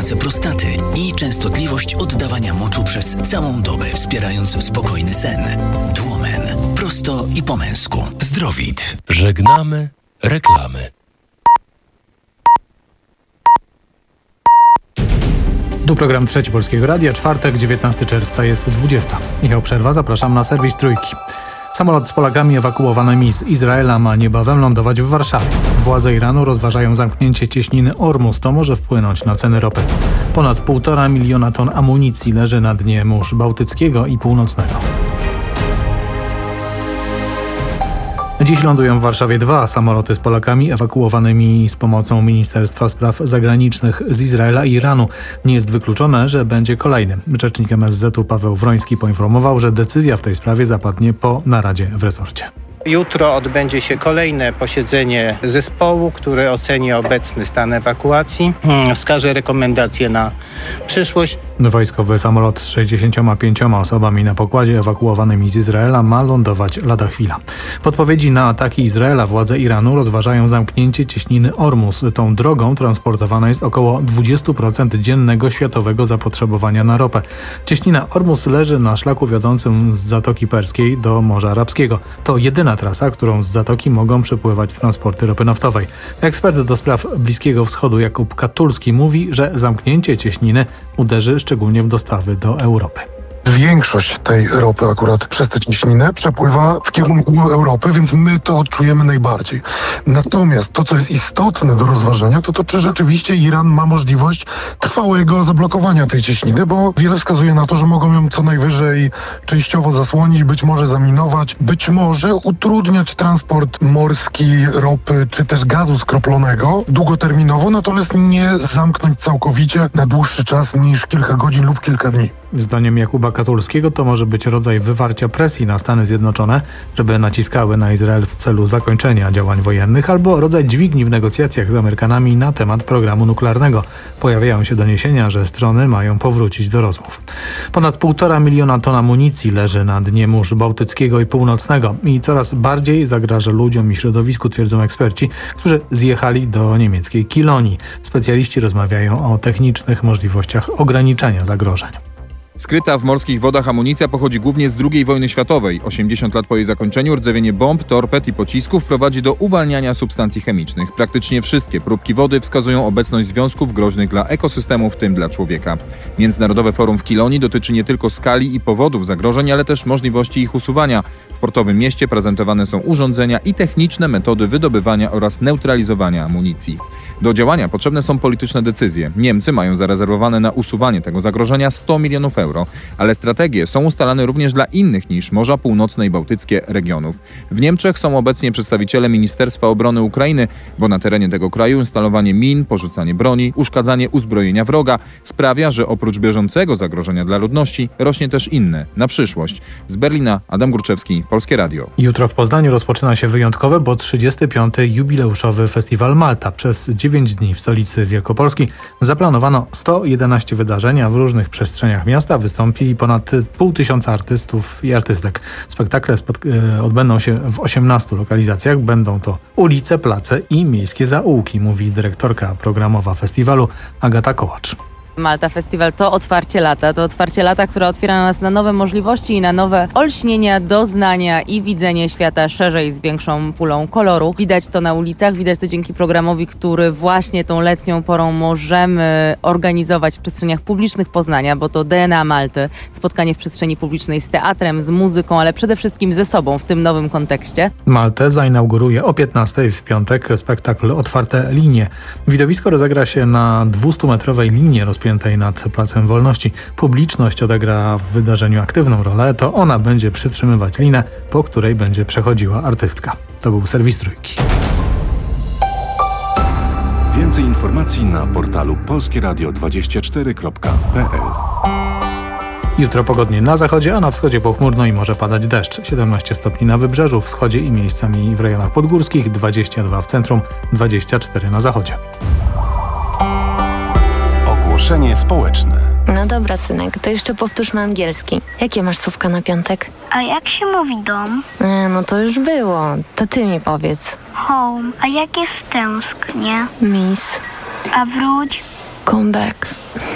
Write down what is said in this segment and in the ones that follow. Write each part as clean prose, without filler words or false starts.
pracę prostaty i częstotliwość oddawania moczu przez całą dobę, wspierając spokojny sen. Duomen. Prosto i po męsku. Zdrowit. Żegnamy reklamy. Tu program Trzeci Polskiego Radia, czwartek, 19 czerwca, jest 20. Michał Przerwa, zapraszam na serwis Trójki. Samolot z Polakami ewakuowanymi z Izraela ma niebawem lądować w Warszawie. Władze Iranu rozważają zamknięcie cieśniny Ormus. To może wpłynąć na ceny ropy. Ponad 1,5 miliona ton amunicji leży na dnie Mórz Bałtyckiego i Północnego. Dziś lądują w Warszawie 2 samoloty z Polakami ewakuowanymi z pomocą Ministerstwa Spraw Zagranicznych z Izraela i Iranu. Nie jest wykluczone, że będzie kolejny. Rzecznik MSZ-u Paweł Wroński poinformował, że decyzja w tej sprawie zapadnie po naradzie w resorcie. Jutro odbędzie się kolejne posiedzenie zespołu, który oceni obecny stan ewakuacji, wskaże rekomendacje na przyszłość. Wojskowy samolot z 65 osobami na pokładzie ewakuowanymi z Izraela ma lądować lada chwila. W odpowiedzi na ataki Izraela władze Iranu rozważają zamknięcie cieśniny Ormus. Tą drogą transportowane jest około 20% dziennego światowego zapotrzebowania na ropę. Cieśnina Ormus leży na szlaku wiodącym z Zatoki Perskiej do Morza Arabskiego. To jedyna trasa, którą z Zatoki mogą przepływać transporty ropy naftowej. Ekspert do spraw Bliskiego Wschodu Jakub Katulski mówi, że zamknięcie cieśniny uderzy szczególnie w dostawy do Europy. Większość tej ropy akurat przez tę cieśninę przepływa w kierunku Europy, więc my to odczujemy najbardziej. Natomiast to, co jest istotne do rozważenia, to czy rzeczywiście Iran ma możliwość trwałego zablokowania tej cieśniny, bo wiele wskazuje na to, że mogą ją co najwyżej częściowo zasłonić, być może zaminować, być może utrudniać transport morski, ropy czy też gazu skroplonego długoterminowo, natomiast nie zamknąć całkowicie na dłuższy czas niż kilka godzin lub kilka dni. Zdaniem Jakuba Katulskiego to może być rodzaj wywarcia presji na Stany Zjednoczone, żeby naciskały na Izrael w celu zakończenia działań wojennych, albo rodzaj dźwigni w negocjacjach z Amerykanami na temat programu nuklearnego. Pojawiają się doniesienia, że strony mają powrócić do rozmów. Ponad 1,5 miliona ton amunicji leży na dnie Mórz Bałtyckiego i Północnego i coraz bardziej zagraża ludziom i środowisku, twierdzą eksperci, którzy zjechali do niemieckiej Kilonii. Specjaliści rozmawiają o technicznych możliwościach ograniczenia zagrożeń. Skryta w morskich wodach amunicja pochodzi głównie z II wojny światowej. 80 lat po jej zakończeniu rdzewienie bomb, torped i pocisków prowadzi do uwalniania substancji chemicznych. Praktycznie wszystkie próbki wody wskazują obecność związków groźnych dla ekosystemu, w tym dla człowieka. Międzynarodowe Forum w Kilonii dotyczy nie tylko skali i powodów zagrożeń, ale też możliwości ich usuwania. W portowym mieście prezentowane są urządzenia i techniczne metody wydobywania oraz neutralizowania amunicji. Do działania potrzebne są polityczne decyzje. Niemcy mają zarezerwowane na usuwanie tego zagrożenia 100 milionów euro, ale strategie są ustalane również dla innych niż Morza Północne i Bałtyckie regionów. W Niemczech są obecnie przedstawiciele Ministerstwa Obrony Ukrainy, bo na terenie tego kraju instalowanie min, porzucanie broni, uszkadzanie uzbrojenia wroga sprawia, że oprócz bieżącego zagrożenia dla ludności rośnie też inne, na przyszłość. Z Berlina Adam Górczewski, Polskie Radio. Jutro w Poznaniu rozpoczyna się wyjątkowy, bo 35. jubileuszowy festiwal Malta. Przez 9 dni w stolicy Wielkopolski zaplanowano 111 wydarzeń, a w różnych przestrzeniach miasta wystąpi ponad 500 artystów i artystek. Spektakle odbędą się w 18 lokalizacjach. Będą to ulice, place i miejskie zaułki, mówi dyrektorka programowa festiwalu Agata Kołacz. Malta Festiwal to otwarcie lata, które otwiera nas na nowe możliwości i na nowe olśnienia, doznania i widzenie świata szerzej, z większą pulą koloru. Widać to na ulicach, widać to dzięki programowi, który właśnie tą letnią porą możemy organizować w przestrzeniach publicznych Poznania, bo to DNA Malty, spotkanie w przestrzeni publicznej z teatrem, z muzyką, ale przede wszystkim ze sobą w tym nowym kontekście. Maltę zainauguruje o 15 w piątek spektakl Otwarte linie. Widowisko rozegra się na 200-metrowej linie rozpiętej nad Placem Wolności. Publiczność odegra w wydarzeniu aktywną rolę. To ona będzie przytrzymywać linę, po której będzie przechodziła artystka. To był serwis Trójki. Więcej informacji na portalu polskieradio24.pl. Jutro pogodnie na zachodzie, a na wschodzie pochmurno i może padać deszcz. 17 stopni na wybrzeżu, wschodzie i miejscami w rejonach podgórskich, 22 w centrum, 24 na zachodzie. Ogłoszenie społeczne. No dobra, synek, to jeszcze powtórzmy angielski. Jakie masz słówka na piątek? A jak się mówi dom? No to już było. To ty mi powiedz. Home. A jak jest tęsknie? Miss. A wróć? Come back.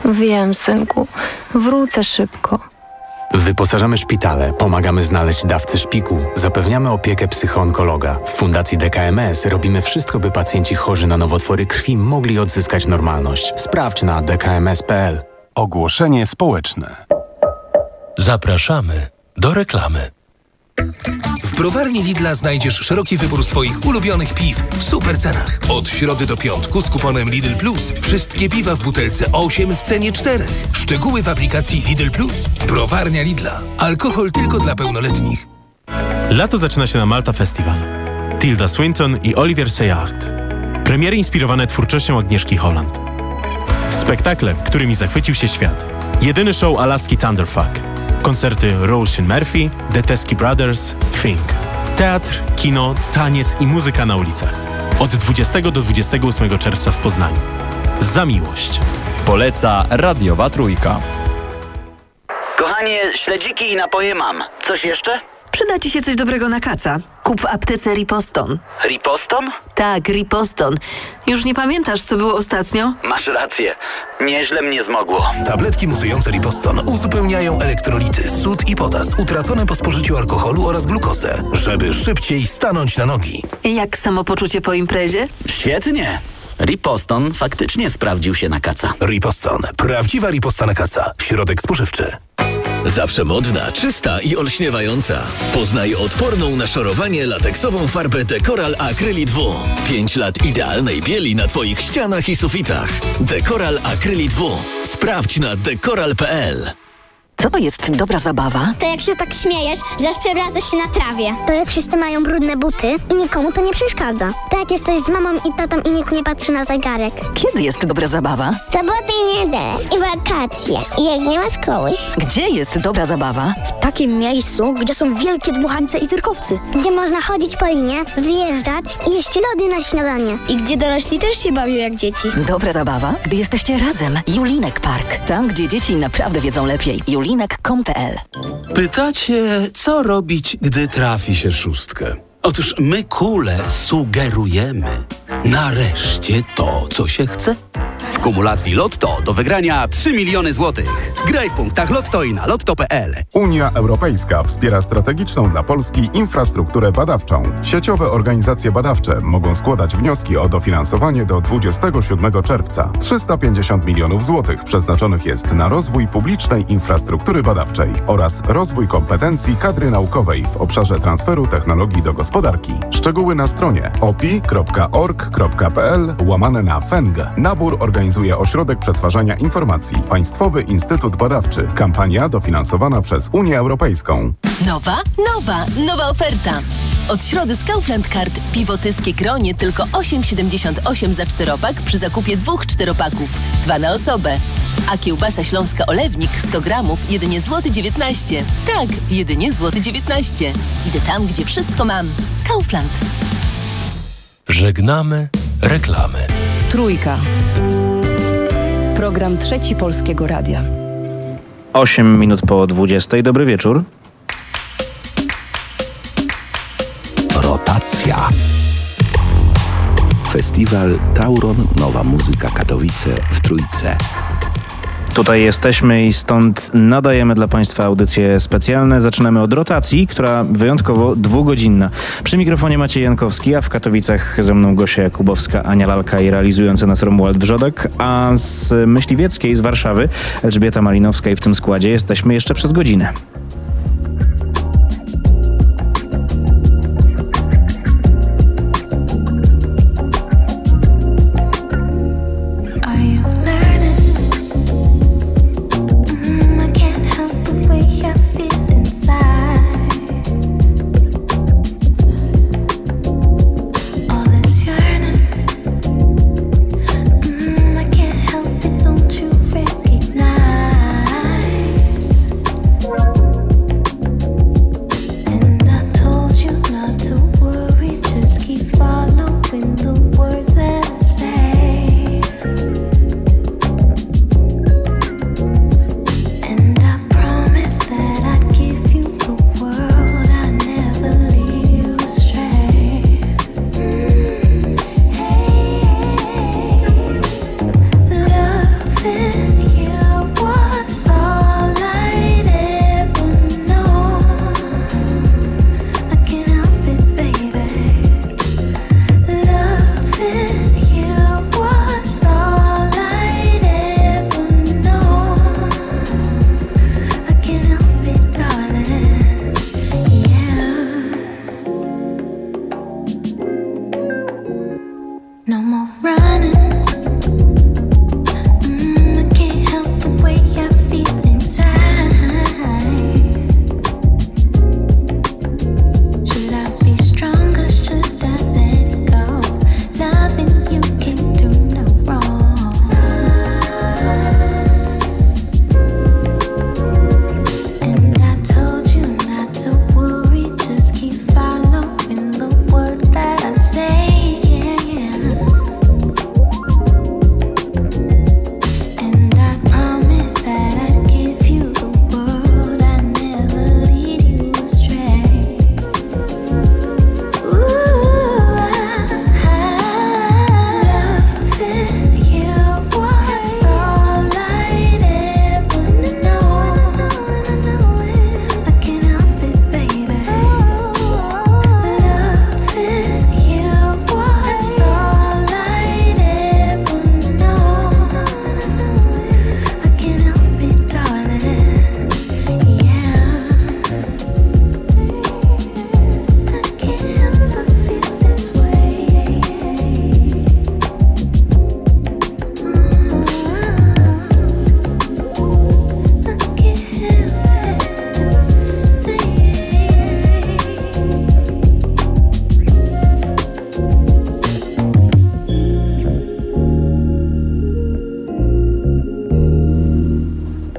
Wiem, synku. Wrócę szybko. Wyposażamy szpitale, pomagamy znaleźć dawcę szpiku, zapewniamy opiekę psychoonkologa. W Fundacji DKMS robimy wszystko, by pacjenci chorzy na nowotwory krwi mogli odzyskać normalność. Sprawdź na dkms.pl. Ogłoszenie społeczne. Zapraszamy do reklamy. W browarni Lidla znajdziesz szeroki wybór swoich ulubionych piw w super cenach. Od środy do piątku z kuponem Lidl Plus wszystkie piwa w butelce 8 w cenie 4. Szczegóły w aplikacji Lidl Plus. Browarnia Lidla. Alkohol tylko dla pełnoletnich. Lato zaczyna się na Malta Festival. Tilda Swinton i Olivier Seyart. Premiery inspirowane twórczością Agnieszki Holland. Spektakle, którymi zachwycił się świat. Jedyny show Alaski Thunderfuck. Koncerty Roisin Murphy, The Teskey Brothers, Fink. Teatr, kino, taniec i muzyka na ulicach. Od 20 do 28 czerwca w Poznaniu. Za miłość. Poleca Radiowa Trójka. Kochanie, śledziki i napoje mam. Coś jeszcze? Przyda Ci się coś dobrego na kaca. Kup w aptece Riposton. Riposton? Tak, Riposton. Już nie pamiętasz, co było ostatnio? Masz rację. Nieźle mnie zmogło. Tabletki musujące Riposton uzupełniają elektrolity, sód i potas utracone po spożyciu alkoholu oraz glukozę, żeby szybciej stanąć na nogi. Jak samopoczucie po imprezie? Świetnie. Riposton faktycznie sprawdził się na kaca. Riposton. Prawdziwa riposta na kaca. Środek spożywczy. Zawsze modna, czysta i olśniewająca. Poznaj odporną na szorowanie lateksową farbę Decoral Acrylic W. 5 lat idealnej bieli na Twoich ścianach i sufitach. Decoral Acrylic W. Sprawdź na decoral.pl. Co to jest dobra zabawa? To jak się tak śmiejesz, że aż przewracasz się na trawie. To jak wszyscy mają brudne buty i nikomu to nie przeszkadza. To jak jesteś z mamą i tatą i nikt nie patrzy na zegarek. Kiedy jest dobra zabawa? Soboty i niedzielę i wakacje. I jak nie ma szkoły. Gdzie jest dobra zabawa? W takim miejscu, gdzie są wielkie dmuchańce i cyrkowcy. Gdzie można chodzić po linie, zjeżdżać i jeść lody na śniadanie. I gdzie dorośli też się bawią jak dzieci. Dobra zabawa, gdy jesteście razem. Julinek Park. Tam, gdzie dzieci naprawdę wiedzą lepiej. Julinek.com.pl. Pytacie, co robić, gdy trafi się szóstkę? Otóż my kule sugerujemy. Nareszcie to, co się chce. W kumulacji Lotto do wygrania 3 miliony złotych. Graj w punktach Lotto i na lotto.pl. Unia Europejska wspiera strategiczną dla Polski infrastrukturę badawczą. Sieciowe organizacje badawcze mogą składać wnioski o dofinansowanie do 27 czerwca. 350 milionów złotych przeznaczonych jest na rozwój publicznej infrastruktury badawczej oraz rozwój kompetencji kadry naukowej w obszarze transferu technologii do gospodarki. Szczegóły na stronie opi.org.pl/FENG. Nabór organizuje Ośrodek Przetwarzania Informacji. Państwowy Instytut Badawczy. Kampania dofinansowana przez Unię Europejską. Nowa oferta. Od środy z Kaufland Card piwo Tyskie Gronie tylko 8,78 za 4-pak przy zakupie 2 4-paków. 2 na osobę. A kiełbasa śląska Olewnik 100 gramów jedynie złoty 19. Tak, jedynie złoty 19. Idę tam, gdzie wszystko mam. Kaufland. Żegnamy reklamy. Trójka. Program Trzeci Polskiego Radia. 8 minut po 20. Dobry wieczór. Rotacja. Festiwal Tauron Nowa Muzyka Katowice w Trójce. Tutaj jesteśmy i stąd nadajemy dla Państwa audycje specjalne. Zaczynamy od rotacji, która wyjątkowo 2-godzinna. Przy mikrofonie Maciej Jankowski, a w Katowicach ze mną Gosia Jakubowska, Ania Lalka i realizujący nas Romuald Wrzodek, a z Myśliwieckiej, z Warszawy Elżbieta Malinowska i w tym składzie jesteśmy jeszcze przez godzinę.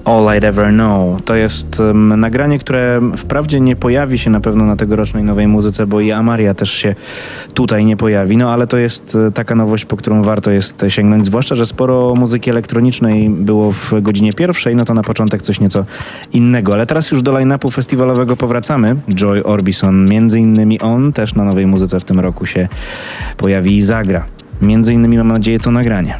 All I'd Ever Know. To jest nagranie, które wprawdzie nie pojawi się na pewno na tegorocznej nowej muzyce, bo i Amaria też się tutaj nie pojawi, no ale to jest taka nowość, po którą warto jest sięgnąć, zwłaszcza, że sporo muzyki elektronicznej było w godzinie pierwszej, no to na początek coś nieco innego. Ale teraz już do line-upu festiwalowego powracamy. Joy Orbison, między innymi on też na nowej muzyce w tym roku się pojawi i zagra. Między innymi mam nadzieję to nagranie.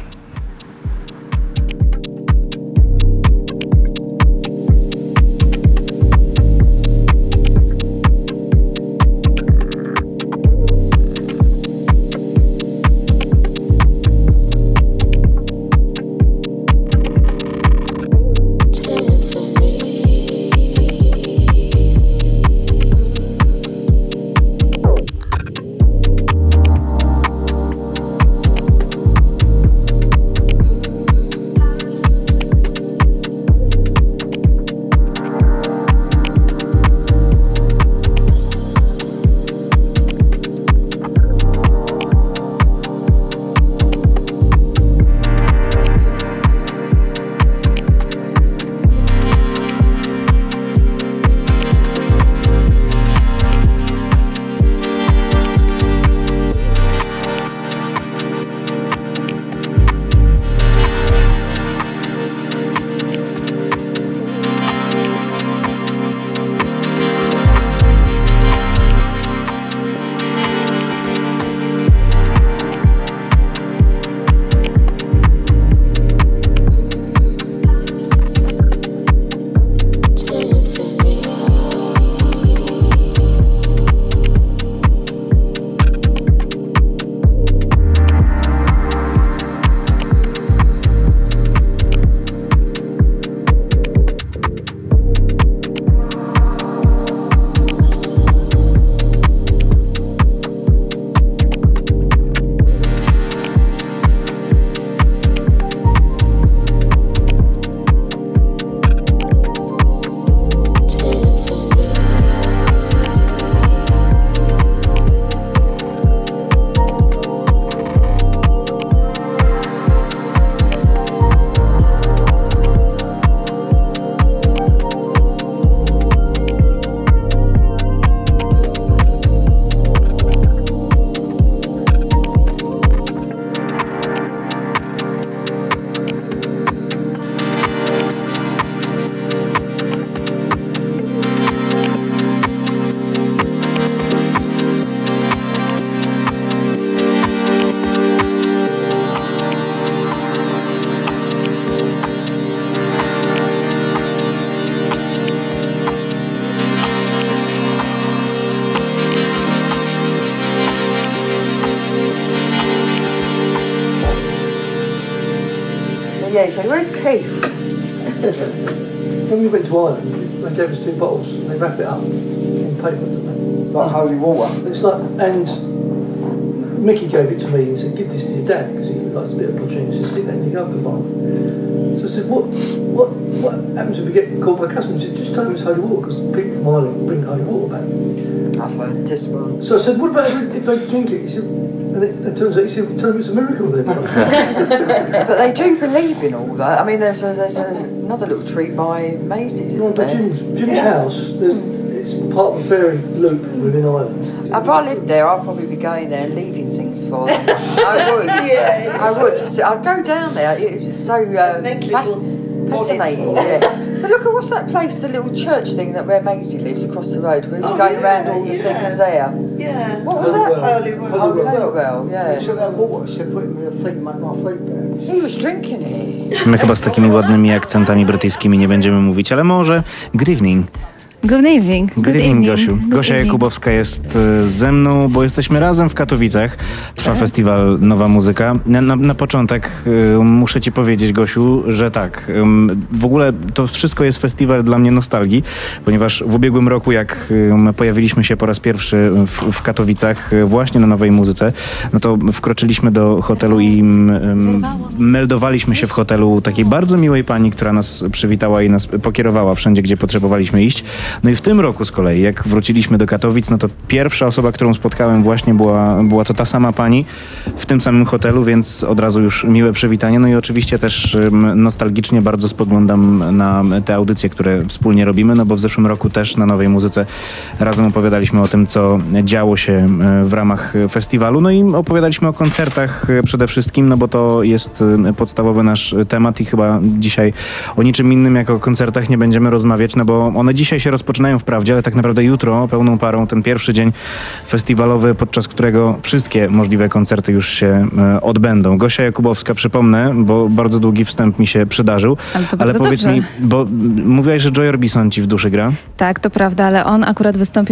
Yeah, he said, "Where's Keith?" When we went to Ireland, they gave us 2 bottles and they wrap it up in paper, didn't they? Like holy water. It's like, and Mickey gave it to me and said, "Give this to your dad because he likes a bit of poutine." He said, "Stick that in your alcohol bottle." So I said, what happens if we get caught by customs?" He said, "Just tell them it's holy water because people from Ireland bring holy water back." I've heard this one. So I said, "What about if they drink it?" He said, and it turns out, he said, "Tell them it's a miracle then." But they do believe in all that. I mean, there's another little treat by Maisie's, isn't there? Jim's house, it's part of a fairy loop within Ireland. If I lived there, I'd probably be going there and leaving things for them. I would. Yeah. I would. I'd go down there. It's so fascinating. Yeah. But look at what's that place, the little church thing that where Maisie lives across the road. We were going around all the things there. Yeah. What was that? Holywell. Yeah. He took that water, said, "Put it in your feet, make my feet better." He was drinking it. My chyba z takimi ładnymi akcentami brytyjskimi nie będziemy mówić, ale może good evening. Good evening. Good evening, Gosiu. Gosia Jakubowska jest ze mną, bo jesteśmy razem w Katowicach. Trwa festiwal Nowa Muzyka. Na początek muszę ci powiedzieć, Gosiu, że tak, w ogóle to wszystko jest festiwal dla mnie nostalgii, ponieważ w ubiegłym roku, jak pojawiliśmy się po raz pierwszy w Katowicach właśnie na Nowej Muzyce, no to wkroczyliśmy do hotelu i meldowaliśmy się w hotelu takiej bardzo miłej pani, która nas przywitała i nas pokierowała wszędzie, gdzie potrzebowaliśmy iść. No i w tym roku z kolei, jak wróciliśmy do Katowic, no to pierwsza osoba, którą spotkałem właśnie była to ta sama pani w tym samym hotelu, więc od razu już miłe przywitanie. No i oczywiście też nostalgicznie bardzo spoglądam na te audycje, które wspólnie robimy, no bo w zeszłym roku też na Nowej Muzyce razem opowiadaliśmy o tym, co działo się w ramach festiwalu. No i opowiadaliśmy o koncertach przede wszystkim, no bo to jest podstawowy nasz temat i chyba dzisiaj o niczym innym jak o koncertach nie będziemy rozmawiać, no bo one dzisiaj się rozpoczynają wprawdzie, ale tak naprawdę jutro pełną parą ten pierwszy dzień festiwalowy, podczas którego wszystkie możliwe koncerty już się odbędą. Gosia Jakubowska, przypomnę, bo bardzo długi wstęp mi się przydarzył, ale powiedz mi, bo mówiłaś, że Joy Orbison ci w duszy gra? Tak, to prawda, ale on akurat wystąpi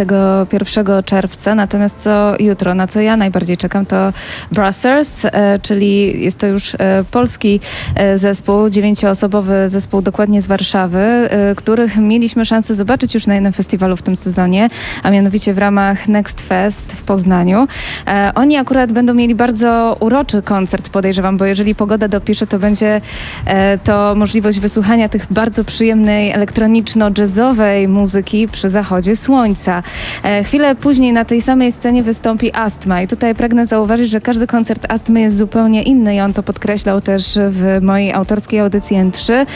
21 czerwca, natomiast co jutro, na co ja najbardziej czekam, to Brassers, czyli jest to już polski zespół, 9-osobowy zespół dokładnie z Warszawy, których mieliśmy szansę zobaczyć już na jednym festiwalu w tym sezonie, a mianowicie w ramach Next Fest w Poznaniu. Oni akurat będą mieli bardzo uroczy koncert, podejrzewam, bo jeżeli pogoda dopisze, to będzie to możliwość wysłuchania tych bardzo przyjemnej elektroniczno-jazzowej muzyki przy zachodzie słońca. Chwilę później na tej samej scenie wystąpi Astma i tutaj pragnę zauważyć, że każdy koncert Astmy jest zupełnie inny i on to podkreślał też w mojej autorskiej audycji N3,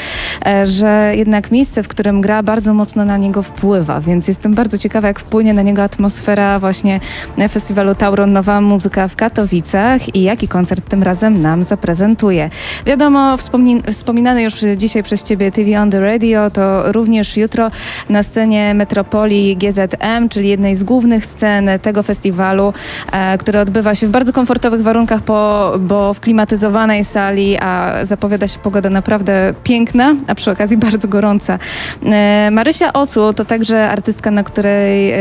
że jednak miejsce, w którym gra, bardzo mocno na niego wpływa, więc jestem bardzo ciekawa, jak wpłynie na niego atmosfera właśnie festiwalu Tauron Nowa Muzyka w Katowicach i jaki koncert tym razem nam zaprezentuje. Wiadomo, wspominane już dzisiaj przez Ciebie TV on the Radio, to również jutro na scenie Metropolii GZM, czyli jednej z głównych scen tego festiwalu, który odbywa się w bardzo komfortowych warunkach, bo w klimatyzowanej sali, a zapowiada się pogoda naprawdę piękna, a przy okazji bardzo gorąca. Marysia Osu to także artystka, na której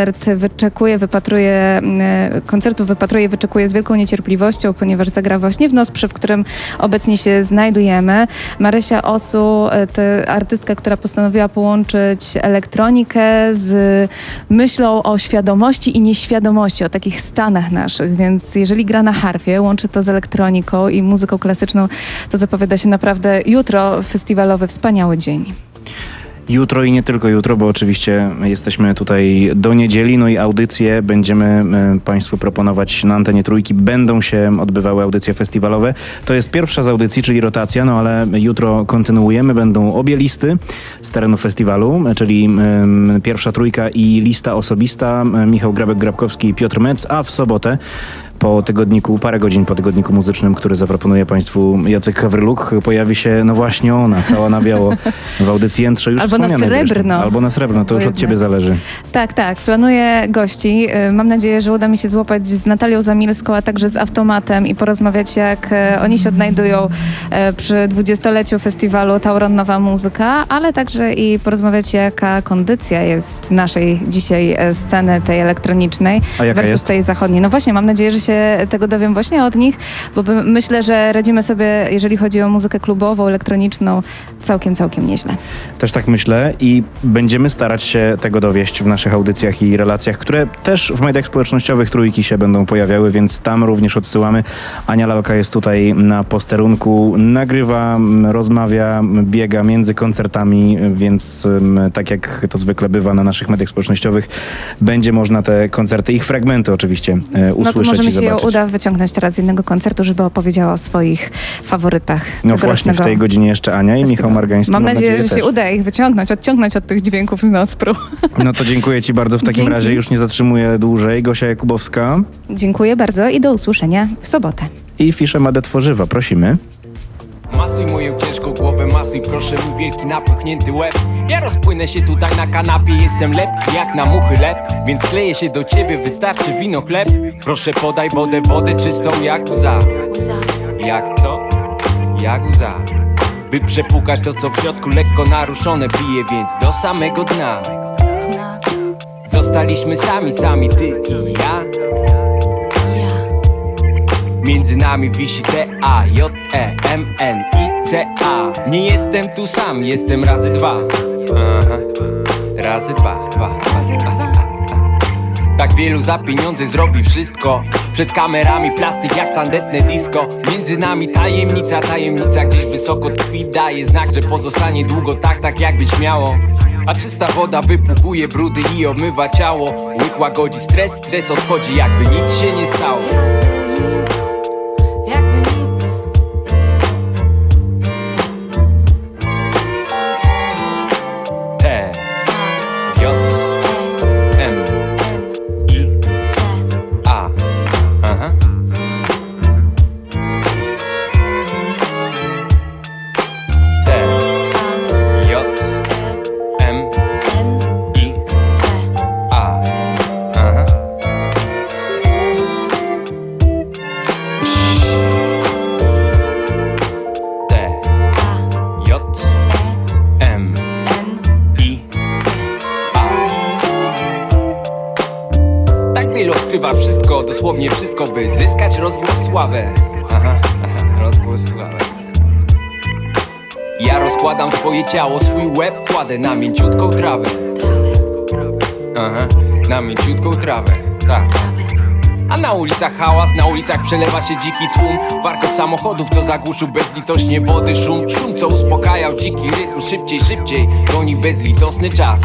koncertów wypatruje i wyczekuje z wielką niecierpliwością, ponieważ zagra właśnie w Nosprze, w którym obecnie się znajdujemy. Marysia Osu to artystka, która postanowiła połączyć elektronikę z myślą o świadomości i nieświadomości, o takich stanach naszych, więc jeżeli gra na harfie, łączy to z elektroniką i muzyką klasyczną, to zapowiada się naprawdę jutro festiwalowy wspaniały dzień. Jutro i nie tylko jutro, bo oczywiście jesteśmy tutaj do niedzieli, no i audycje będziemy Państwu proponować na antenie Trójki. Będą się odbywały audycje festiwalowe. To jest pierwsza z audycji, czyli rotacja, no ale jutro kontynuujemy. Będą obie listy z terenu festiwalu, czyli pierwsza trójka i lista osobista. Michał Grabek-Grabkowski i Piotr Metz, a w sobotę parę godzin po tygodniku muzycznym, który zaproponuje Państwu Jacek Hawryluk, pojawi się, no właśnie ona, cała na biało w audycji N3 już albo na srebrno. Albo na srebrno, to już od Ciebie zależy. Tak, planuję gości. Mam nadzieję, że uda mi się złapać z Natalią Zamilską, a także z Automatem i porozmawiać, jak oni się odnajdują przy 20-leciu festiwalu Tauron Nowa Muzyka, ale także i porozmawiać, jaka kondycja jest naszej dzisiaj sceny, tej elektronicznej versus tej zachodniej. No właśnie, mam nadzieję, że się tego dowiem właśnie od nich, bo myślę, że radzimy sobie, jeżeli chodzi o muzykę klubową, elektroniczną, całkiem nieźle. Też tak myślę i będziemy starać się tego dowieść w naszych audycjach i relacjach, które też w mediach społecznościowych Trójki się będą pojawiały, więc tam również odsyłamy. Ania Lalka jest tutaj na posterunku, nagrywa, rozmawia, biega między koncertami, więc tak jak to zwykle bywa na naszych mediach społecznościowych, będzie można te koncerty, ich fragmenty oczywiście usłyszeć. No to możemy się zobaczyć. uda wyciągnąć teraz z jednego koncertu, żeby opowiedziała o swoich faworytach. No właśnie w tej godzinie jeszcze Ania i Michał Margański. Mam nadzieję, że się uda ich odciągnąć od tych dźwięków z Nospru. No to dziękuję Ci bardzo w takim razie. Już nie zatrzymuję dłużej. Gosia Jakubowska. Dziękuję bardzo i do usłyszenia w sobotę. I Fisze Made Tworzywa. Prosimy. Masuj moją ciężką głowę, masuj proszę mój wielki napuchnięty łeb. Ja rozpłynę się tutaj na kanapie, jestem lepki jak na muchy lep. Więc kleję się do ciebie, wystarczy wino, chleb. Proszę podaj wodę czystą jak łza. Jak co? Jak łza. By przepłukać to, co w środku lekko naruszone bije, więc do samego dna. Zostaliśmy sami, ty i ja. Między nami wisi T-A-J-E-M-N-I-C-A. Nie jestem tu sam, jestem razy dwa. Aha. Razy dwa. Tak wielu za pieniądze zrobi wszystko. Przed kamerami plastik jak tandetne disco. Między nami tajemnica gdzieś wysoko tkwi. Daje znak, że pozostanie długo tak jakbyś miało. A czysta woda wypłukuje brudy i obmywa ciało. Łyk łagodzi stres, stres odchodzi jakby nic się nie stało. Odkrywa wszystko, dosłownie wszystko, by zyskać rozgłos, sławę. Rozgłos, sławę. Ja rozkładam swoje ciało, swój łeb kładę na mięciutką trawę. Na mięciutką trawę, tak. A na ulicach hałas, na ulicach przelewa się dziki tłum. Warkot samochodów, co zagłuszył bezlitośnie wody szum. Szum, co uspokajał dziki rytm, szybciej, szybciej goni bezlitosny czas.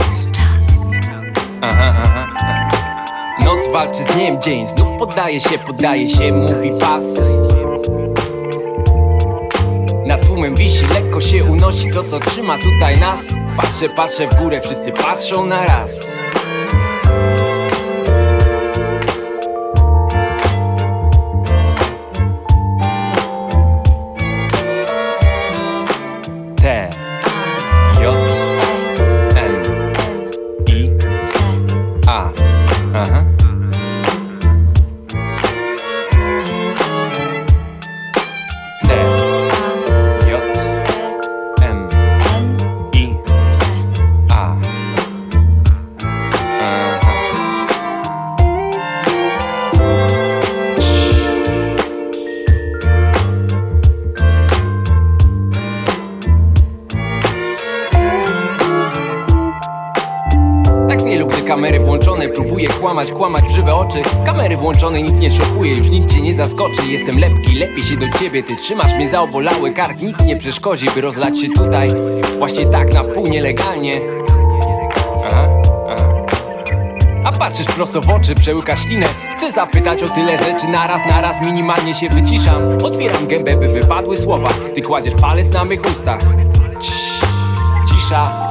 Noc walczy z dniem, dzień znów poddaje się, mówi pas. Nad tłumem wisi, lekko się unosi to, co trzyma tutaj nas. Patrzę w górę, wszyscy patrzą na raz. T, J, N, I, C, A. Kamery włączone, próbuję kłamać w żywe oczy. Kamery włączone, nic nie szokuje, już nikt cię nie zaskoczy. Jestem lepki, lepiej się do ciebie, ty trzymasz mnie za obolały kark. Nic nie przeszkodzi, by rozlać się tutaj właśnie tak na wpół nielegalnie. A patrzysz prosto w oczy, przełykasz ślinę. Chcę zapytać o tyle rzeczy naraz, minimalnie się wyciszam. Otwieram gębę, by wypadły słowa. Ty kładziesz palec na mych ustach. Cisza.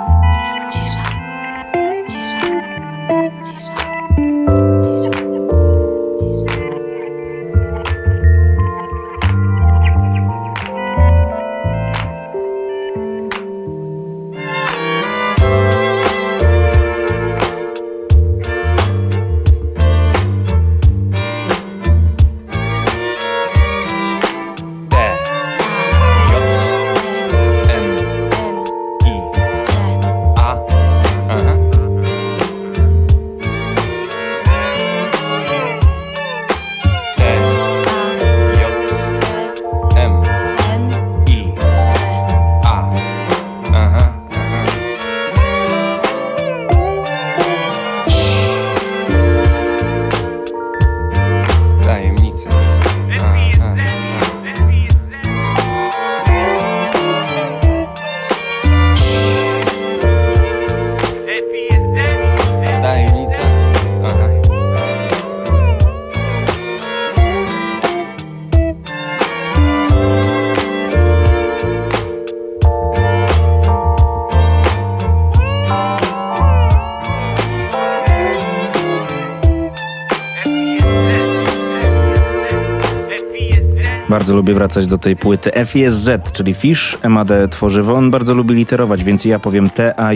Bardzo lubię wracać do tej płyty FISZ, czyli Fish, MAD tworzywo. On bardzo lubi literować, więc ja powiem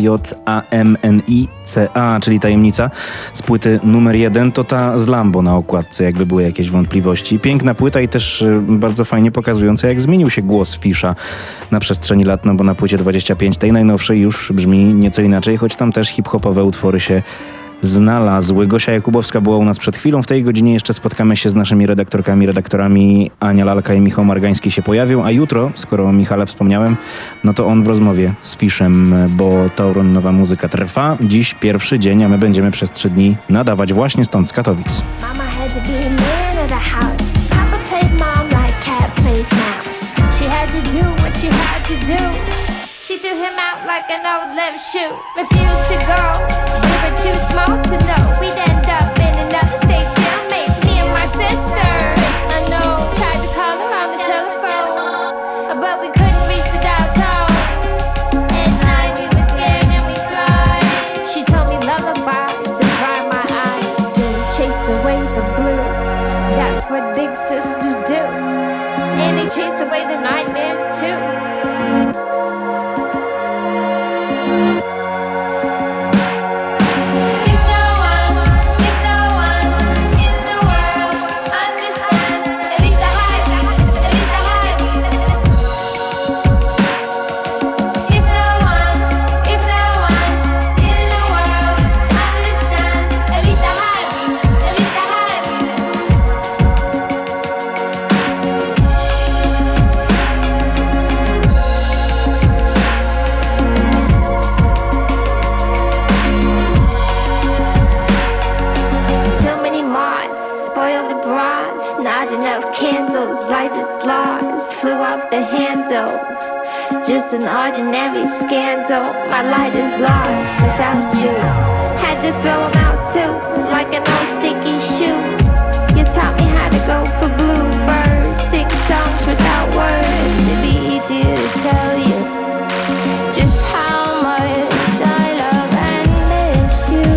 TAJAMNICA, czyli tajemnica. Z płyty numer 1 to ta z Lambo na okładce, jakby były jakieś wątpliwości. Piękna płyta i też bardzo fajnie pokazująca, jak zmienił się głos Fisha na przestrzeni lat, no bo na płycie 25 tej najnowszej już brzmi nieco inaczej, choć tam też hip-hopowe utwory się znalazły. Gosia Jakubowska była u nas przed chwilą. W tej godzinie jeszcze spotkamy się z naszymi redaktorami. Ania Lalka i Michał Margański się pojawią, a jutro, skoro o Michale wspomniałem, no to on w rozmowie z Fishem, bo Tauron Nowa Muzyka trwa. Dziś pierwszy dzień, a my będziemy przez 3 dni nadawać właśnie stąd z Katowic. She threw him out like an old left shoe. Refused to go, we were too small to know. We'd end up in another state jailmates, me and my sister. I know, tried to call her on the telephone, but we couldn't reach the dial tone. At night we were scared and we cried. She told me lullabies to dry my eyes and chase away the blue. That's what big sisters do. And they chase away the nightmares too. Flew off the handle. Just an ordinary scandal. My light is lost without you. Had to throw them out too, like an old sticky shoe. You taught me how to go for bluebirds, sing songs without words. It'd be easier to tell you just how much I love and miss you.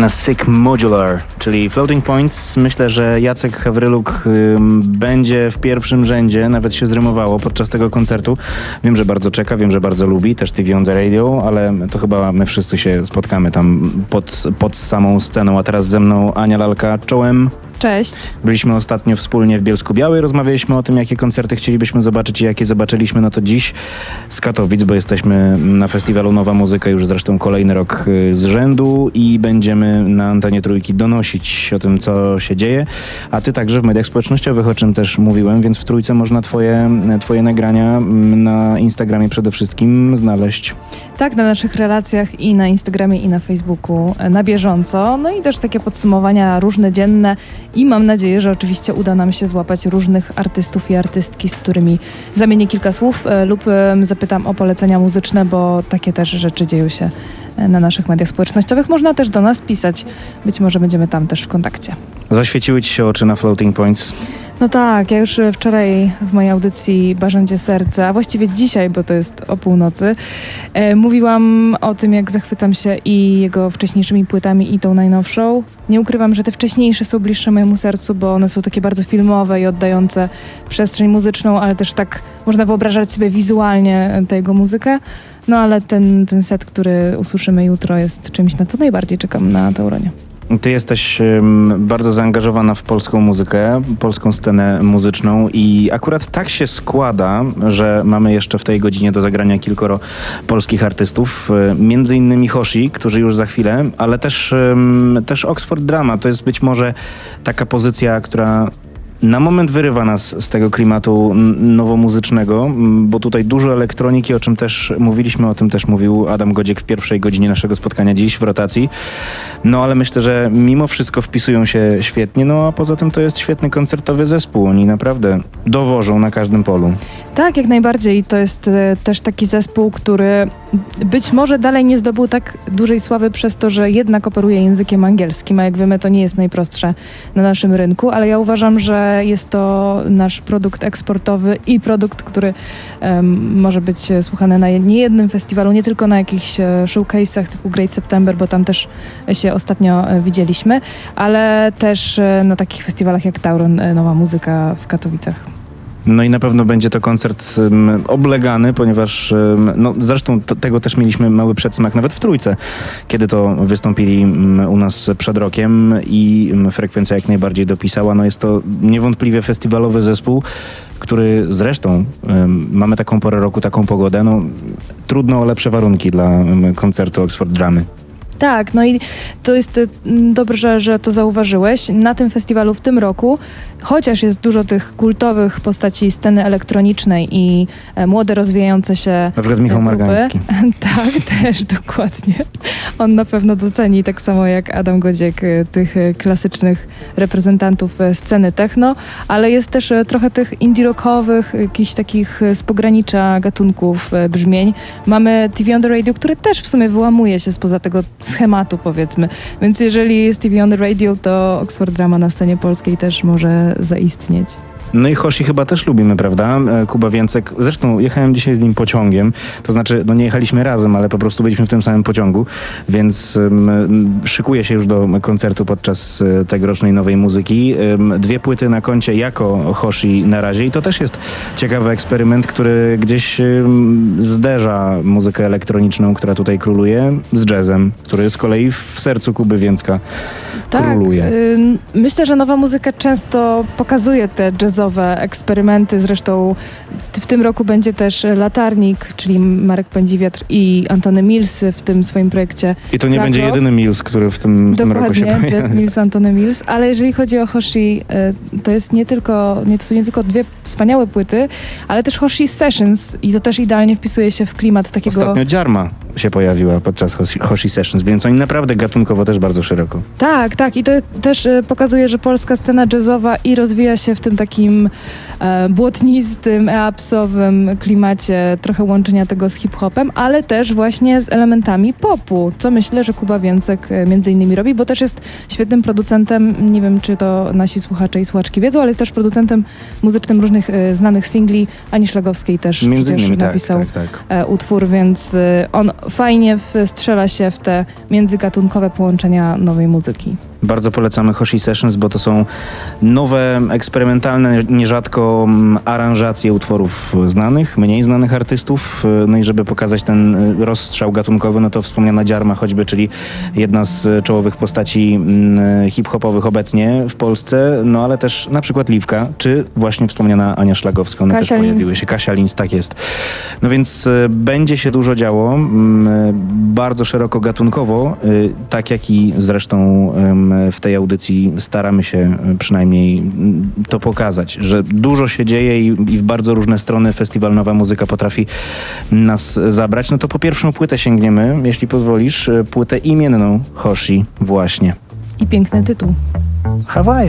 na Sick Modular, czyli Floating Points. Myślę, że Jacek Hawryluk będzie w pierwszym rzędzie, nawet się zrymowało podczas tego koncertu. Wiem, że bardzo czeka, wiem, że bardzo lubi, też TV on the Radio, ale to chyba my wszyscy się spotkamy tam pod samą sceną. A teraz ze mną Ania Lalka, czołem. Cześć. Byliśmy ostatnio wspólnie w Bielsku-Białej, rozmawialiśmy o tym, jakie koncerty chcielibyśmy zobaczyć i jakie zobaczyliśmy. No to dziś z Katowic, bo jesteśmy na festiwalu Nowa Muzyka już zresztą kolejny rok z rzędu i będziemy na antenie Trójki donosić o tym, co się dzieje. A ty także w mediach społecznościowych, o czym też mówiłem, więc w Trójce można twoje nagrania na Instagramie przede wszystkim znaleźć. Tak, na naszych relacjach i na Instagramie, i na Facebooku na bieżąco. No i też takie podsumowania różne, dzienne i mam nadzieję, że oczywiście uda nam się złapać różnych artystów i artystki, z którymi zamienię kilka słów lub zapytam o polecenia muzyczne, bo takie też rzeczy dzieją się na naszych mediach społecznościowych. Można też do nas pisać. Być może będziemy tam też w kontakcie. Zaświeciły ci się oczy na Floating Points? No tak, ja już wczoraj w mojej audycji Barzędzie Serca, a właściwie dzisiaj, bo to jest o północy, mówiłam o tym, jak zachwycam się i jego wcześniejszymi płytami i tą najnowszą. Nie ukrywam, że te wcześniejsze są bliższe mojemu sercu, bo one są takie bardzo filmowe i oddające przestrzeń muzyczną, ale też tak można wyobrażać sobie wizualnie tę jego muzykę. No ale ten set, który usłyszymy jutro, jest czymś, na co najbardziej czekam na Tauronie. Ty jesteś bardzo zaangażowana w polską muzykę, polską scenę muzyczną i akurat tak się składa, że mamy jeszcze w tej godzinie do zagrania kilkoro polskich artystów, między innymi Hoshi, którzy już za chwilę, ale też Oxford Drama. To jest być może taka pozycja, która na moment wyrywa nas z tego klimatu nowomuzycznego, bo tutaj dużo elektroniki, o czym też mówiliśmy, o tym też mówił Adam Godziek w pierwszej godzinie naszego spotkania dziś w rotacji. No ale myślę, że mimo wszystko wpisują się świetnie, no a poza tym to jest świetny koncertowy zespół. Oni naprawdę dowożą na każdym polu. Tak, jak najbardziej. To jest też taki zespół, który być może dalej nie zdobył tak dużej sławy przez to, że jednak operuje językiem angielskim, a jak wiemy, to nie jest najprostsze na naszym rynku, ale ja uważam, że jest to nasz produkt eksportowy i produkt, który może być słuchany na niejednym festiwalu, nie tylko na jakichś showcase'ach typu Great September, bo tam też się ostatnio widzieliśmy, ale też na takich festiwalach jak Tauron, Nowa Muzyka w Katowicach. No i na pewno będzie to koncert oblegany, ponieważ no zresztą tego też mieliśmy mały przedsmak nawet w Trójce, kiedy to wystąpili u nas przed rokiem i frekwencja jak najbardziej dopisała. No jest to niewątpliwie festiwalowy zespół, który zresztą mamy taką porę roku, taką pogodę, no trudno o lepsze warunki dla koncertu Oxford Dramy. Tak, no i to jest dobrze, że to zauważyłeś. Na tym festiwalu w tym roku, chociaż jest dużo tych kultowych postaci sceny elektronicznej i młode, rozwijające się na przykład Michał Margański. Tak, też dokładnie. On na pewno doceni, tak samo jak Adam Godziek, tych klasycznych reprezentantów sceny techno, ale jest też trochę tych indie rockowych, jakichś takich z pogranicza gatunków brzmień. Mamy TV on the Radio, który też w sumie wyłamuje się spoza tego schematu, powiedzmy. Więc jeżeli jest TV on the Radio, to Oxford Drama na scenie polskiej też może zaistnieć. No i Hoshi chyba też lubimy, prawda? Kuba Więcek. Zresztą jechałem dzisiaj z nim pociągiem. To znaczy, no nie jechaliśmy razem, ale po prostu byliśmy w tym samym pociągu, więc szykuję się już do koncertu podczas tegorocznej Nowej Muzyki. 2 płyty na koncie jako Hoshi na razie i to też jest ciekawy eksperyment, który gdzieś zderza muzykę elektroniczną, która tutaj króluje, z jazzem, który z kolei w sercu Kuby Więcka króluje. Tak, myślę, że Nowa Muzyka często pokazuje te jazzowe eksperymenty. Zresztą w tym roku będzie też Latarnik, czyli Marek Pędziwiatr i Antony Mills w tym swoim projekcie. I to nie będzie jedyny Mills, który w tym roku się pojawi. Jet Mills, Antony Mills. Ale jeżeli chodzi o Hoshi, to jest nie tylko 2 wspaniałe płyty, ale też Hoshi Sessions i to też idealnie wpisuje się w klimat takiego... Ostatnio Dżarma się pojawiła podczas Hoshi Sessions, więc oni naprawdę gatunkowo też bardzo szeroko. Tak. I to też pokazuje, że polska scena jazzowa i rozwija się w tym takim takim błotnistym, eapsowym klimacie, trochę łączenia tego z hip-hopem, ale też właśnie z elementami popu, co myślę, że Kuba Więcek między innymi robi, bo też jest świetnym producentem, nie wiem, czy to nasi słuchacze i słuchaczki wiedzą, ale jest też producentem muzycznym różnych znanych singli. Ani Szlagowskiej też między innymi napisał tak. utwór, więc on fajnie strzela się w te międzygatunkowe połączenia nowej muzyki. Bardzo polecamy Hoshi Sessions, bo to są nowe, eksperymentalne, nierzadko aranżacje utworów znanych, mniej znanych artystów. No i żeby pokazać ten rozstrzał gatunkowy, no to wspomniana Dziarma choćby, czyli jedna z czołowych postaci hip-hopowych obecnie w Polsce, no ale też na przykład Liwka, czy właśnie wspomniana Ania Szlagowska. One Kasia też pojawiły się. Kasia Linz, tak jest. No więc będzie się dużo działo, bardzo szeroko gatunkowo, tak jak i zresztą w tej audycji staramy się przynajmniej to pokazać, że dużo się dzieje i w bardzo różne strony festiwal Nowa Muzyka potrafi nas zabrać. No to po pierwszą płytę sięgniemy, jeśli pozwolisz, płytę imienną Hoshi właśnie. I piękny tytuł. Hawaje.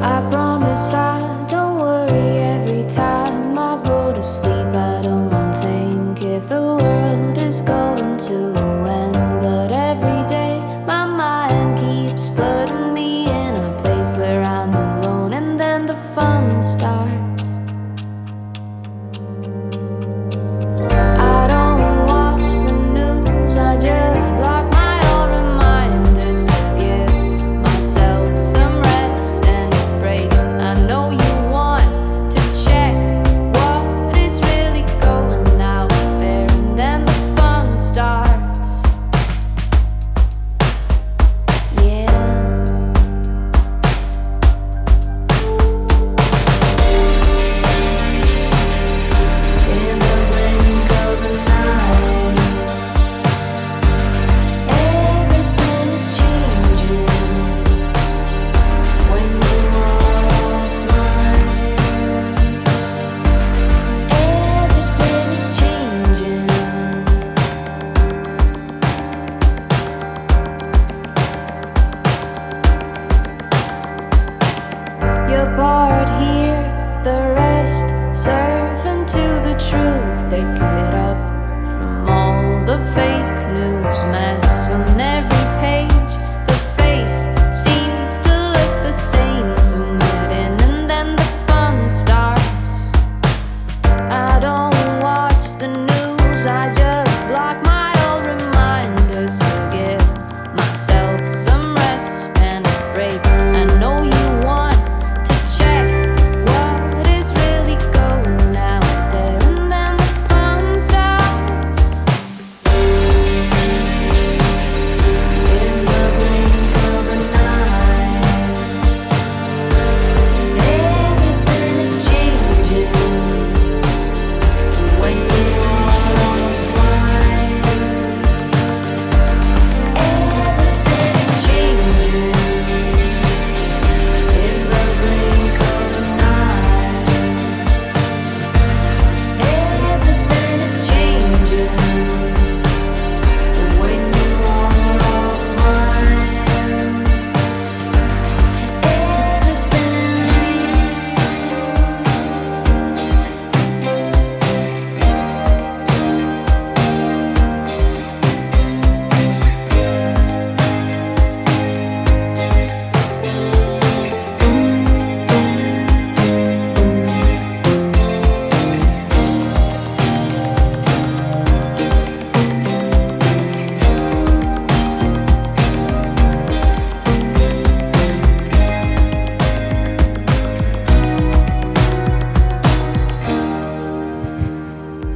I don't worry every time I go to sleep. I don't think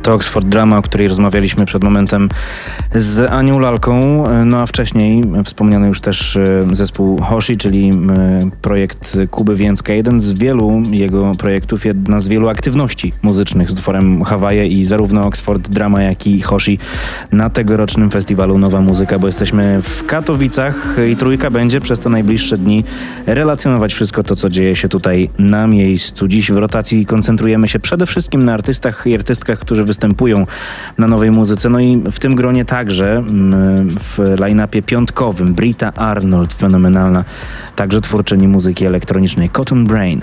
To Oxford Drama, o której rozmawialiśmy przed momentem z Anią Lalką, no a wcześniej wspomniany już też zespół Hoshi, czyli projekt Kuby Więcka, jeden z wielu jego projektów, jedna z wielu aktywności muzycznych z utworem Hawaje i zarówno Oxford Drama, jak i Hoshi na tegorocznym festiwalu Nowa Muzyka, bo jesteśmy w Katowicach i Trójka będzie przez te najbliższe dni relacjonować wszystko to, co dzieje się tutaj na miejscu. Dziś w rotacji koncentrujemy się przede wszystkim na artystach i artystkach, którzy występują na Nowej Muzyce. No i w tym gronie także w line-upie piątkowym Brita Arnold, fenomenalna także twórczyni muzyki elektronicznej, Cotton Brain.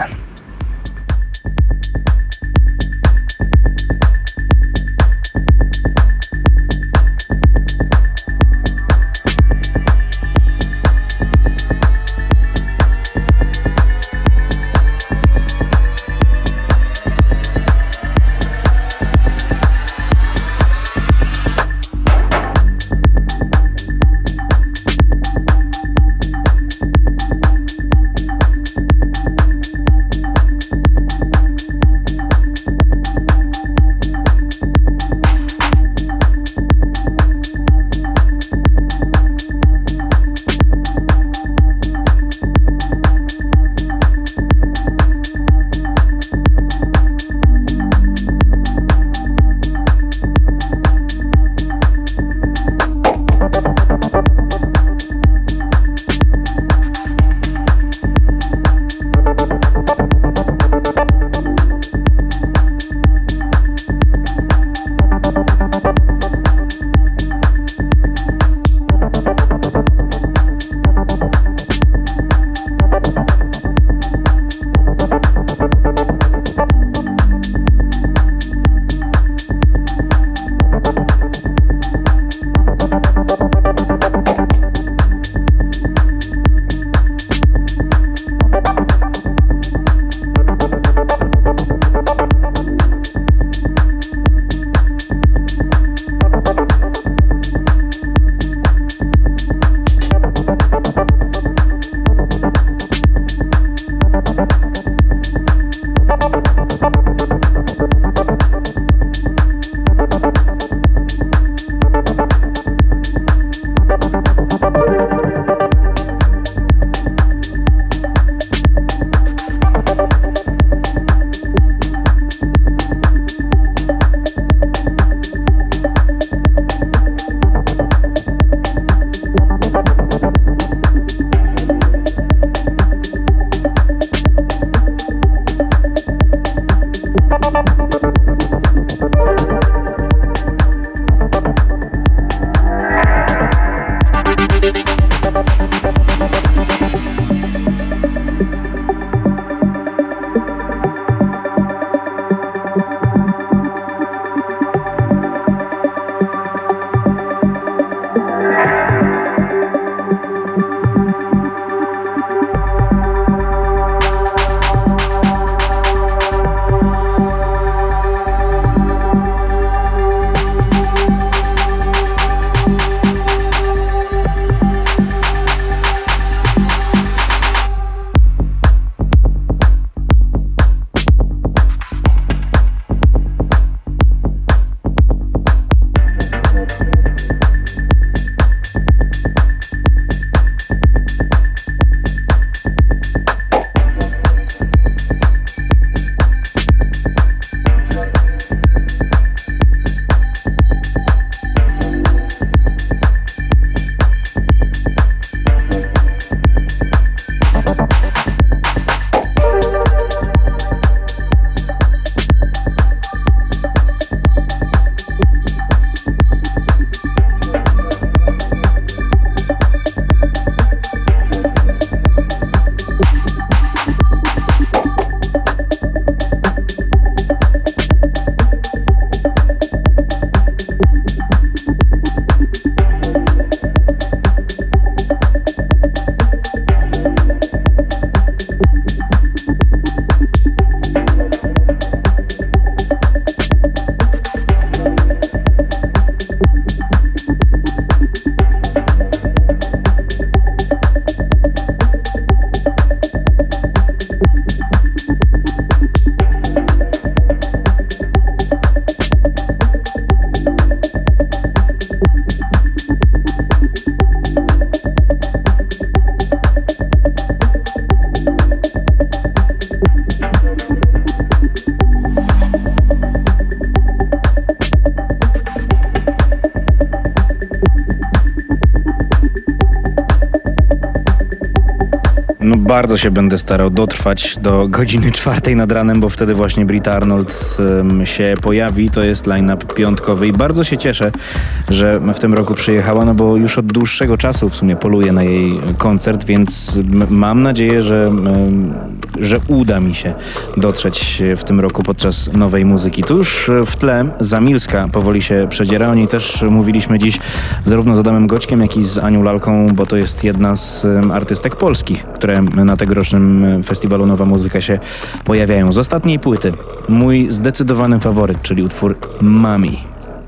Bardzo się będę starał dotrwać do godziny 4 nad ranem, bo wtedy właśnie Brit Arnold się pojawi. To jest line-up piątkowy i bardzo się cieszę, że w tym roku przyjechała, no bo już od dłuższego czasu w sumie poluję na jej koncert, więc mam nadzieję, że uda mi się dotrzeć w tym roku podczas nowej muzyki. Tu już w tle Zamilska powoli się przedziera. O niej też mówiliśmy dziś zarówno z Adamem Goćkiem, jak i z Anią Lalką, bo to jest jedna z artystek polskich, które na tegorocznym festiwalu Nowa Muzyka się pojawiają. Z ostatniej płyty mój zdecydowany faworyt, czyli utwór Mami.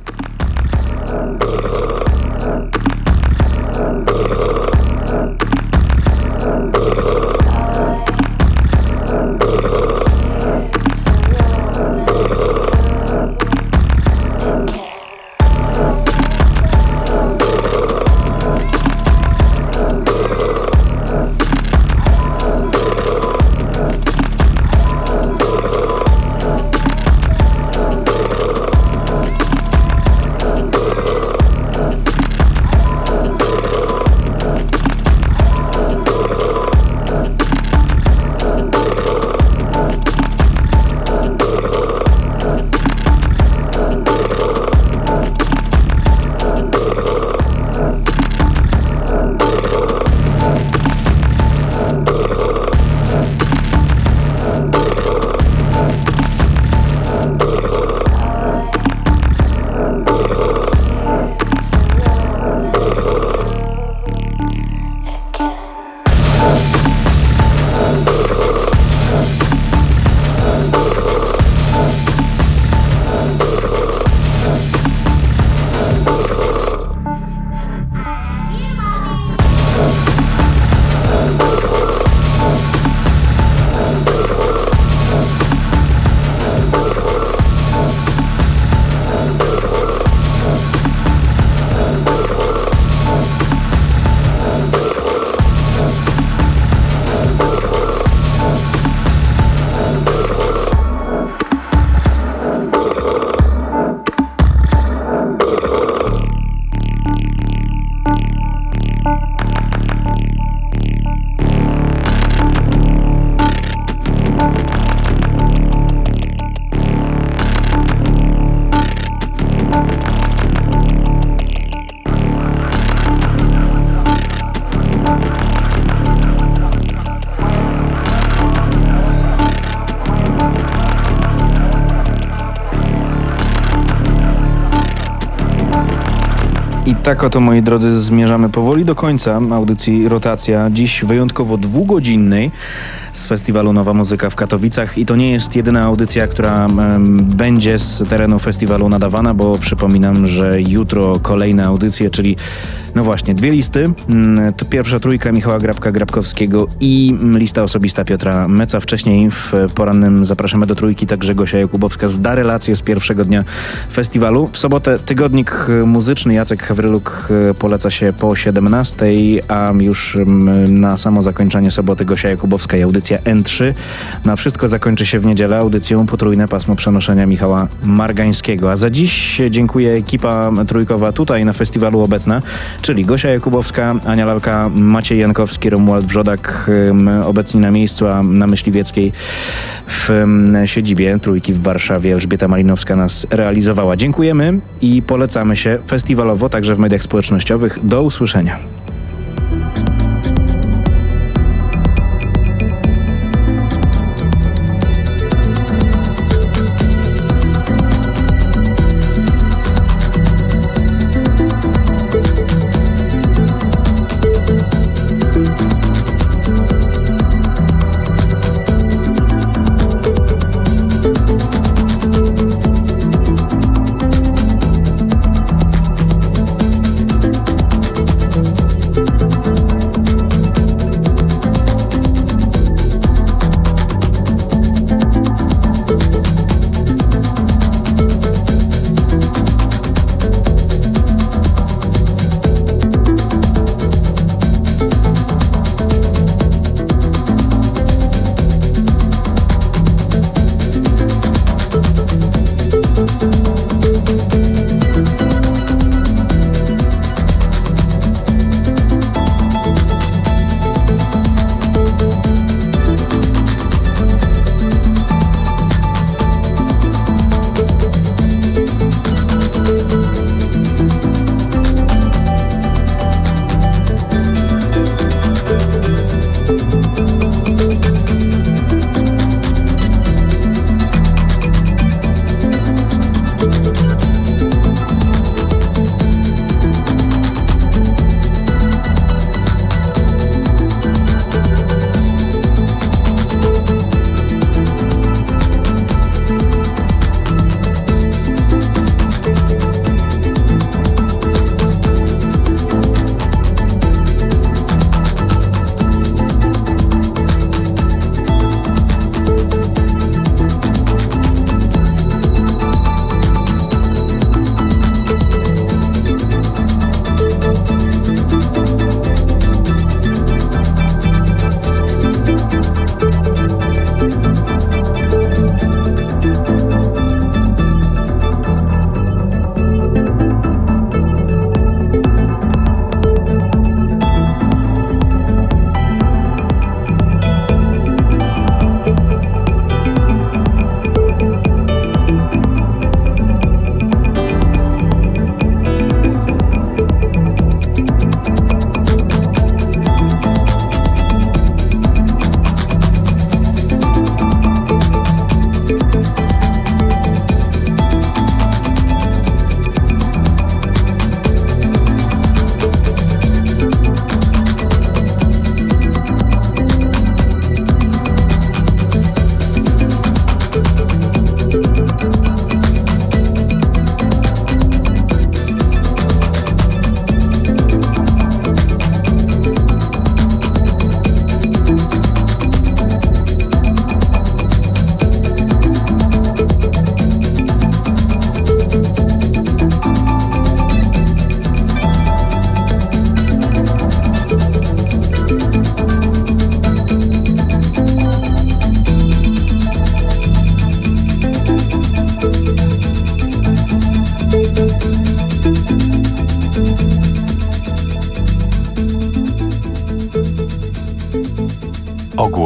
I tak oto, moi drodzy, zmierzamy powoli do końca audycji Rotacja. Dziś wyjątkowo dwugodzinnej z festiwalu Nowa Muzyka w Katowicach. I to nie jest jedyna audycja, która będzie z terenu festiwalu nadawana, bo przypominam, że jutro kolejne audycje, czyli no właśnie, dwie listy. To pierwsza trójka Michała Grabka-Grabkowskiego i lista osobista Piotra Meca. Wcześniej w porannym zapraszamy do trójki także Gosia Jakubowska zda relację z pierwszego dnia festiwalu. W sobotę tygodnik muzyczny Jacek Hawryluk poleca się po 17, a już na samo zakończenie soboty Gosia Jakubowska i audycja N3. Na wszystko zakończy się w niedzielę audycją Potrójne pasmo przenoszenia Michała Margańskiego. A za dziś dziękuję ekipa trójkowa tutaj na festiwalu obecna, czyli Gosia Jakubowska, Ania Lalka, Maciej Jankowski, Romuald Wrzodak, obecni na miejscu, a na Myśliwieckiej w siedzibie trójki w Warszawie Elżbieta Malinowska nas realizowała. Dziękujemy i polecamy się festiwalowo, także w mediach społecznościowych. Do usłyszenia.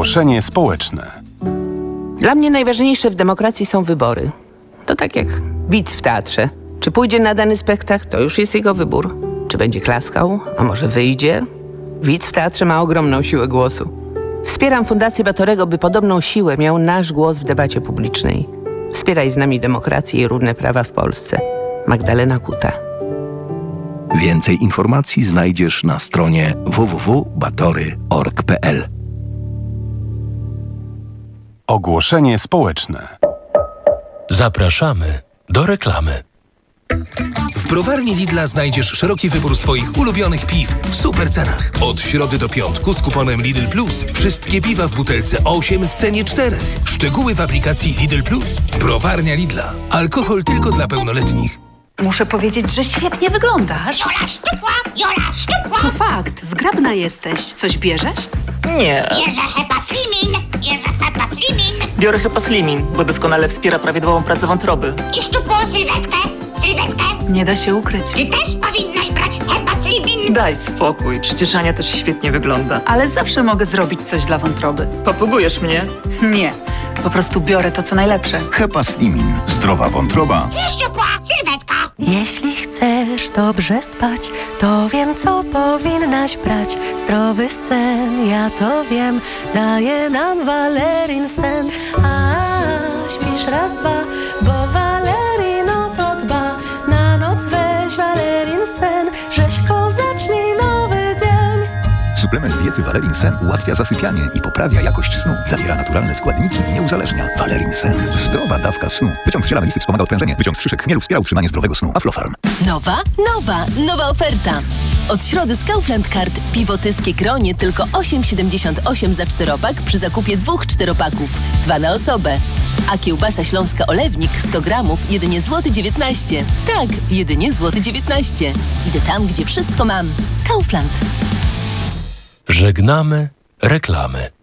Ogłoszenie społeczne. Dla mnie najważniejsze w demokracji są wybory. To tak jak widz w teatrze. Czy pójdzie na dany spektakl, to już jest jego wybór. Czy będzie klaskał, a może wyjdzie? Widz w teatrze ma ogromną siłę głosu. Wspieram Fundację Batorego, by podobną siłę miał nasz głos w debacie publicznej. Wspieraj z nami demokrację i równe prawa w Polsce. Magdalena Kuta. Więcej informacji znajdziesz na stronie www.batory.org.pl. Ogłoszenie społeczne. Zapraszamy do reklamy. W browarni Lidla znajdziesz szeroki wybór swoich ulubionych piw w super cenach. Od środy do piątku z kuponem Lidl Plus wszystkie piwa w butelce 8 w cenie 4. Szczegóły w aplikacji Lidl Plus. Browarnia Lidla. Alkohol tylko dla pełnoletnich. Muszę powiedzieć, że świetnie wyglądasz. Jola szczupła! Jola szczupła! To fakt, zgrabna jesteś. Coś bierzesz? Nie. Bierze Hepa Slimin! Bierze Hepa Slimin! Biorę Hepa Slimin, bo doskonale wspiera prawidłową pracę wątroby. I szczupłą sylwetkę! Sylwetkę! Nie da się ukryć. Ty też powinnaś brać Hepa Slimin! Daj spokój, przecież Ania też świetnie wygląda. Ale zawsze mogę zrobić coś dla wątroby. Popugujesz mnie? Nie, po prostu biorę to, co najlepsze. Hepa Slimin. Zdrowa wątroba. I szczupła sylwetka! Jeśli chcesz dobrze spać, to wiem, co powinnaś brać. Zdrowy sen, ja to wiem, daje nam Valerin sen. A śpisz raz, dwa, bo Valerin o to dba. Na noc weź Valerin sen, rzeźko zacznij nowy dzień. Suplement diety Valerin Sen ułatwia zasypianie i poprawia jakość snu. Zawiera naturalne składniki i nie uzależnia. Valerin Sen. Zdrowa dawka snu. Wyciąg z ziela melisy wspomaga odprężenie. Wyciąg z szyszek chmielu wspiera utrzymanie zdrowego snu. Aflofarm. Nowa oferta. Od środy z Kaufland Card piwo Tyskie Gronie tylko 8,78 za 4-pak przy zakupie 2 4-paków. 2 na osobę. A kiełbasa śląska Olewnik 100 gramów jedynie złoty 19. Tak, jedynie złoty 19. Idę tam, gdzie wszystko mam. Kaufland. Żegnamy reklamy.